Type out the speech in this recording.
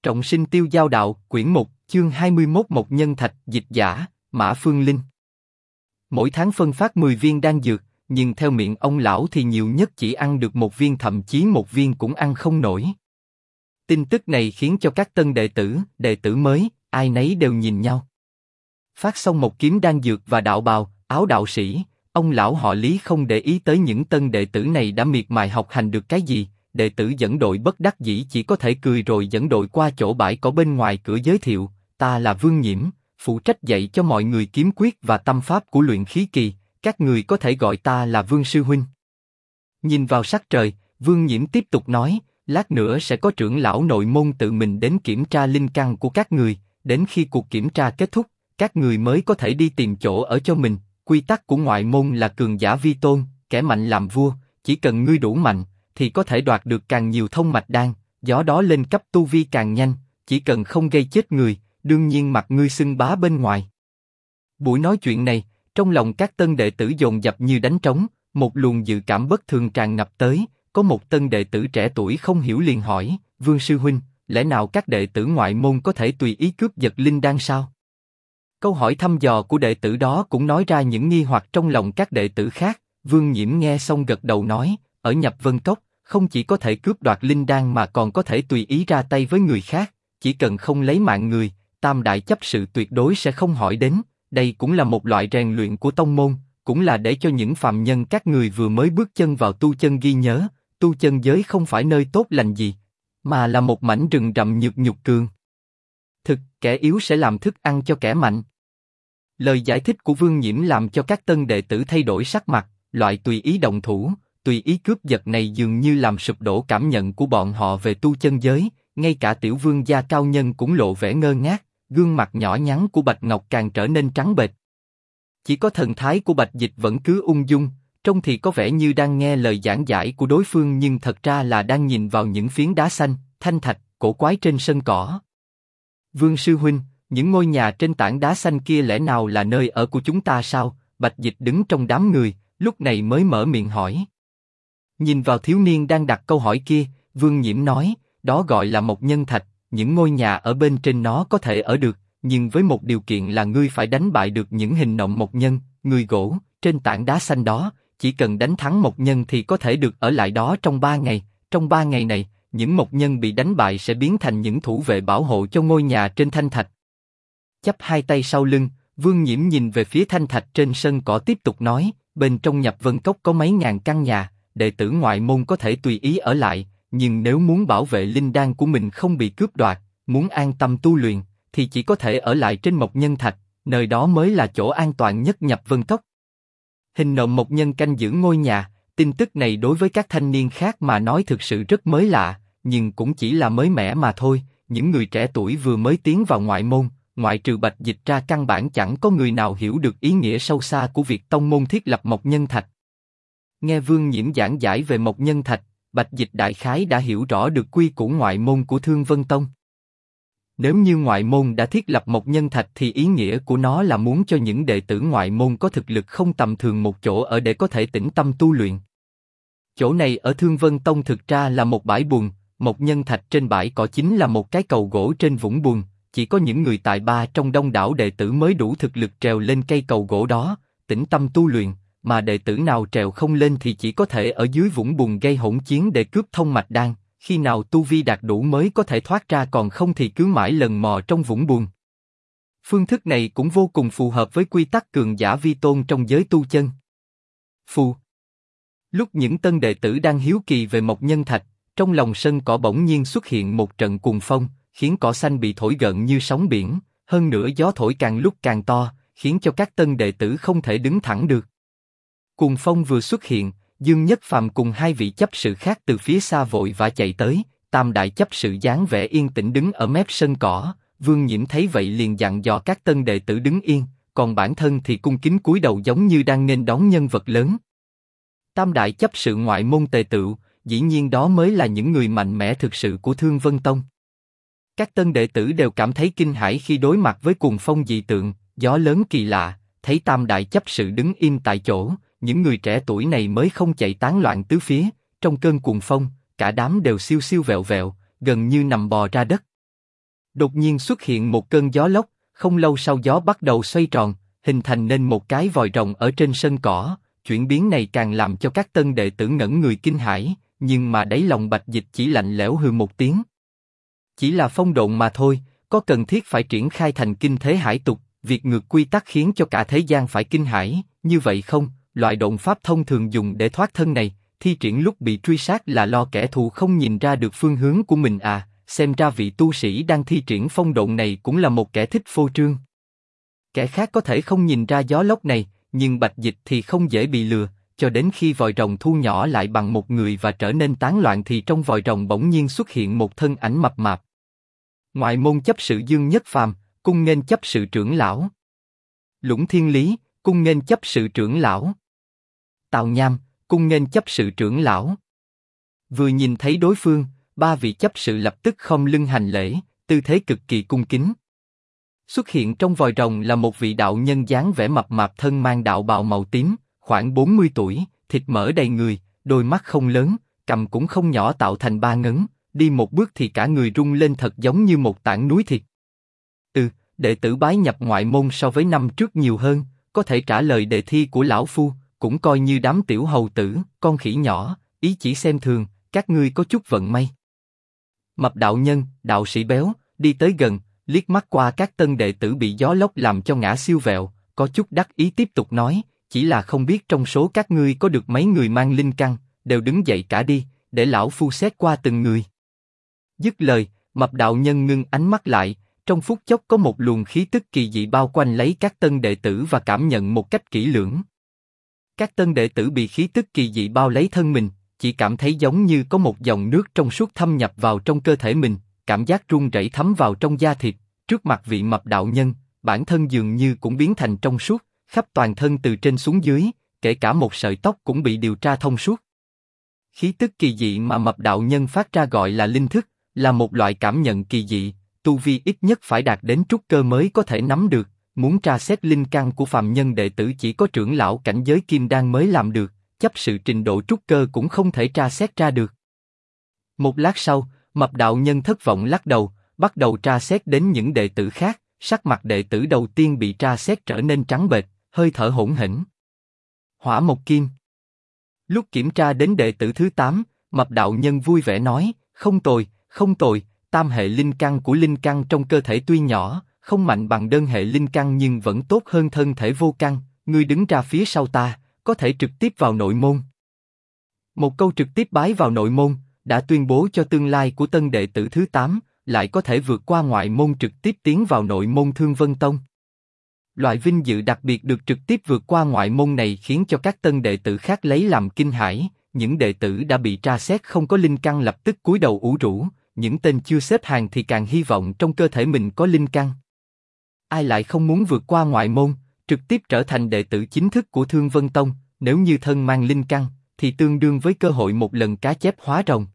Trọng sinh tiêu giao đạo, quyển 1, chương 21. Mộc Nhân Thạch, dịch giả, Mã Phương Linh. Mỗi tháng phân phát 10 viên đan dược, nhưng theo miệng ông lão thì nhiều nhất chỉ ăn được 1 viên, thậm chí 1 viên cũng ăn không nổi. Tin tức này khiến cho các tân đệ tử mới, ai nấy đều nhìn nhau. Phát xong một kiếm đan dược và đạo bào, áo đạo sĩ, ông lão họ Lý không để ý tới những tân đệ tử này đã miệt mài học hành được cái gì. Đệ tử dẫn đội bất đắc dĩ chỉ có thể cười rồi dẫn đội qua chỗ bãi cỏ bên ngoài cửa giới thiệu, ta là Vương Nhiễm, phụ trách dạy cho mọi người kiếm quyết và tâm pháp của luyện khí kỳ, các người có thể gọi ta là Vương sư huynh. Nhìn vào sắc trời, Vương Nhiễm tiếp tục nói, lát nữa sẽ có trưởng lão nội môn tự mình đến kiểm tra linh căn của các người, đến khi cuộc kiểm tra kết thúc, các người mới có thể đi tìm chỗ ở cho mình. Quy tắc của ngoại môn là cường giả vi tôn, kẻ mạnh làm vua, chỉ cần ngươi đủ mạnh thì có thể đoạt được càng nhiều thông mạch đan, do đó lên cấp tu vi càng nhanh, chỉ cần không gây chết người, đương nhiên mặt ngươi xưng bá bên ngoài. Buổi nói chuyện này, trong lòng các tân đệ tử dồn dập như đánh trống, một luồng dự cảm bất thường tràn ngập tới, có một tân đệ tử trẻ tuổi không hiểu liền hỏi, Vương sư huynh, lẽ nào các đệ tử ngoại môn có thể tùy ý cướp giật linh đan sao? Câu hỏi thăm dò của đệ tử đó cũng nói ra những nghi hoặc trong lòng các đệ tử khác. Vương Nhiễm nghe xong gật đầu nói, ở Nhập Vân Cốc, không chỉ có thể cướp đoạt linh đan mà còn có thể tùy ý ra tay với người khác, chỉ cần không lấy mạng người, Tam đại chấp sự tuyệt đối sẽ không hỏi đến. Đây cũng là một loại rèn luyện của tông môn, cũng là để cho những phàm nhân các người vừa mới bước chân vào tu chân ghi nhớ, tu chân giới không phải nơi tốt lành gì, mà là một mảnh rừng rậm nhục cường. Kẻ yếu sẽ làm thức ăn cho kẻ mạnh. Lời giải thích của Vương Nhiễm làm cho các tân đệ tử thay đổi sắc mặt, loại tùy ý động thủ, tùy ý cướp giật này dường như làm sụp đổ cảm nhận của bọn họ về tu chân giới, ngay cả tiểu vương gia cao nhân cũng lộ vẻ ngơ ngác, gương mặt nhỏ nhắn của Bạch Ngọc càng trở nên trắng bệch. Chỉ có thần thái của Bạch Dịch vẫn cứ ung dung, trông thì có vẻ như đang nghe lời giảng giải của đối phương nhưng thật ra là đang nhìn vào những phiến đá xanh, thanh thạch, cổ quái trên sân cỏ. Vương sư huynh, những ngôi nhà trên tảng đá xanh kia lẽ nào là nơi ở của chúng ta sao? Bạch Dịch đứng trong đám người, lúc này mới mở miệng hỏi. Nhìn vào thiếu niên đang đặt câu hỏi kia, Vương Nhiễm nói, đó gọi là Mộc Nhân Thạch, những ngôi nhà ở bên trên nó có thể ở được, nhưng với một điều kiện là ngươi phải đánh bại được những hình nộm mộc nhân, người gỗ, trên tảng đá xanh đó, chỉ cần đánh thắng mộc nhân thì có thể được ở lại đó trong 3 ngày, trong 3 ngày này, những mộc nhân bị đánh bại sẽ biến thành những thủ vệ bảo hộ cho ngôi nhà trên thanh thạch. Chắp hai tay sau lưng, Vương Nhiễm nhìn về phía thanh thạch trên sân cỏ tiếp tục nói, bên trong Nhập Vân Cốc có mấy ngàn căn nhà, đệ tử ngoại môn có thể tùy ý ở lại, nhưng nếu muốn bảo vệ linh đan của mình không bị cướp đoạt, muốn an tâm tu luyện, thì chỉ có thể ở lại trên Mộc Nhân Thạch, nơi đó mới là chỗ an toàn nhất Nhập Vân Cốc. Hình nộm mộc nhân canh giữ ngôi nhà, tin tức này đối với các thanh niên khác mà nói thực sự rất mới lạ, nhưng cũng chỉ là mới mẻ mà thôi. Những người trẻ tuổi vừa mới tiến vào ngoại môn, ngoại trừ Bạch Dịch ra căn bản chẳng có người nào hiểu được ý nghĩa sâu xa của việc tông môn thiết lập Mộc Nhân Thạch. Nghe Vương Nhiễm giảng giải về Mộc Nhân Thạch, Bạch Dịch đại khái đã hiểu rõ được quy củ ngoại môn của Thương Vân Tông. Nếu như ngoại môn đã thiết lập Mộc Nhân Thạch thì ý nghĩa của nó là muốn cho những đệ tử ngoại môn có thực lực không tầm thường một chỗ ở để có thể tĩnh tâm tu luyện. Chỗ này ở Thương Vân Tông thực ra là một bãi bùn, Mộc Nhân Thạch trên bãi cỏ chính là một cái cầu gỗ trên vũng bùn, chỉ có những người tài ba trong đông đảo đệ tử mới đủ thực lực trèo lên cây cầu gỗ đó, tĩnh tâm tu luyện, mà đệ tử nào trèo không lên thì chỉ có thể ở dưới vũng bùn gây hỗn chiến để cướp thông mạch đan. Khi nào tu vi đạt đủ mới có thể thoát ra, còn không thì cứ mãi lần mò trong vũng bùn. Phương thức này cũng vô cùng phù hợp với quy tắc cường giả vi tôn trong giới tu chân. Lúc những tân đệ tử đang hiếu kỳ về Mộc Nhân Thạch, trong lòng sân cỏ bỗng nhiên xuất hiện một trận cuồng phong, khiến cỏ xanh bị thổi gợn như sóng biển, hơn nữa gió thổi càng lúc càng to, khiến cho các tân đệ tử không thể đứng thẳng được. Cuồng phong vừa xuất hiện, Dương Nhất Phàm cùng 2 vị chấp sự khác từ phía xa vội vã chạy tới, Tam đại chấp sự dáng vẻ yên tĩnh đứng ở mép sân cỏ. Vương Nhiễm thấy vậy liền dặn dò các tân đệ tử đứng yên, còn bản thân thì cung kính cúi đầu giống như đang nghênh đón nhân vật lớn. Tam đại chấp sự ngoại môn tề tựu, dĩ nhiên đó mới là những người mạnh mẽ thực sự của Thương Vân Tông. Các tân đệ tử đều cảm thấy kinh hãi khi đối mặt với cuồng phong dị tượng, gió lớn kỳ lạ. Thấy Tam đại chấp sự đứng im tại chỗ, những người trẻ tuổi này mới không chạy tán loạn tứ phía. Trong cơn cuồng phong, cả đám đều siêu siêu vẹo vẹo, gần như nằm bò ra đất. Đột nhiên xuất hiện một cơn gió lốc, không lâu sau gió bắt đầu xoay tròn, hình thành nên một cái vòi rồng ở trên sân cỏ. Chuyển biến này càng làm cho các tân đệ tử ngẩn người kinh hãi, nhưng mà đáy lòng Bạch Dịch chỉ lạnh lẽo hừ một tiếng. Chỉ là phong độn mà thôi, có cần thiết phải triển khai thành kinh thế hải tục, việc ngược quy tắc khiến cho cả thế gian phải kinh hãi, như vậy không? Loại độn pháp thông thường dùng để thoát thân này, thi triển lúc bị truy sát là lo kẻ thù không nhìn ra được phương hướng của mình à? Xem ra vị tu sĩ đang thi triển phong độn này cũng là một kẻ thích phô trương. Kẻ khác có thể không nhìn ra gió lốc này, nhưng Bạch Dịch thì không dễ bị lừa, cho đến khi vòi rồng thu nhỏ lại bằng một người và trở nên tán loạn thì trong vòi rồng bỗng nhiên xuất hiện một thân ảnh mập mạp. Ngoại môn chấp sự Dương Nhất Phàm, cung nghênh chấp sự trưởng lão. Lũng Thiên Lý, cung nghênh chấp sự trưởng lão. Tào Nham, cung nghênh chấp sự trưởng lão. Vừa nhìn thấy đối phương, ba vị chấp sự lập tức khom lưng hành lễ, tư thế cực kỳ cung kính. Xuất hiện trong vòi rồng là một vị đạo nhân dáng vẻ mập mạp thân mang đạo bào màu tím, khoảng 40 tuổi, thịt mỡ đầy người, đôi mắt không lớn, cằm cũng không nhỏ tạo thành ba ngấn, đi một bước thì cả người rung lên thật giống như một tảng núi thịt. Đệ tử bái nhập ngoại môn so với năm trước nhiều hơn, có thể trả lời đề thi của lão phu, cũng coi như đám tiểu hầu tử, con khỉ nhỏ, ý chỉ xem thường, các ngươi có chút vận may. Mập đạo nhân, đạo sĩ béo, đi tới gần, liếc mắt qua các tân đệ tử bị gió lốc làm cho ngã siêu vẹo, có chút đắc ý tiếp tục nói, chỉ là không biết trong số các ngươi có được mấy người mang linh căn, đều đứng dậy cả đi, để lão phu xét qua từng người. Dứt lời, mập đạo nhân ngưng ánh mắt lại, trong phút chốc có một luồng khí tức kỳ dị bao quanh lấy các tân đệ tử và cảm nhận một cách kỹ lưỡng. Các tân đệ tử bị khí tức kỳ dị bao lấy thân mình, chỉ cảm thấy giống như có một dòng nước trong suốt thâm nhập vào trong cơ thể mình, cảm giác run rẩy thấm vào trong da thịt. Trước mặt vị mập đạo nhân, bản thân dường như cũng biến thành trong suốt, khắp toàn thân từ trên xuống dưới, kể cả một sợi tóc cũng bị điều tra thông suốt. Khí tức kỳ dị mà mập đạo nhân phát ra gọi là linh thức, là một loại cảm nhận kỳ dị, tu vi ít nhất phải đạt đến trúc cơ mới có thể nắm được. Muốn tra xét linh căn của phàm nhân đệ tử chỉ có trưởng lão cảnh giới kim đan mới làm được, chấp sự trình độ trúc cơ cũng không thể tra xét ra được. Một lát sau, mập đạo nhân thất vọng lắc đầu, bắt đầu tra xét đến những đệ tử khác. Sắc mặt đệ tử đầu tiên bị tra xét trở nên trắng bệch, hơi thở hỗn hển. Hỏa Mộc Kim. Lúc kiểm tra đến đệ tử thứ 8, mập đạo nhân vui vẻ nói, không tồi, không tồi, tam hệ linh căn của linh căn trong cơ thể tuy nhỏ, không mạnh bằng đơn hệ linh căn nhưng vẫn tốt hơn thân thể vô căn, ngươi đứng ra phía sau ta, có thể trực tiếp vào nội môn. Một câu trực tiếp bái vào nội môn, đã tuyên bố cho tương lai của tân đệ tử thứ 8, lại có thể vượt qua ngoại môn trực tiếp tiến vào nội môn Thương Vân Tông. Loại vinh dự đặc biệt được trực tiếp vượt qua ngoại môn này khiến cho các tân đệ tử khác lấy làm kinh hãi, những đệ tử đã bị tra xét không có linh căn lập tức cúi đầu ủ rũ, những tên chưa xếp hàng thì càng hy vọng trong cơ thể mình có linh căn. Ai lại không muốn vượt qua ngoại môn, trực tiếp trở thành đệ tử chính thức của Thương Vân Tông, nếu như thân mang linh căn, thì tương đương với cơ hội một lần cá chép hóa rồng.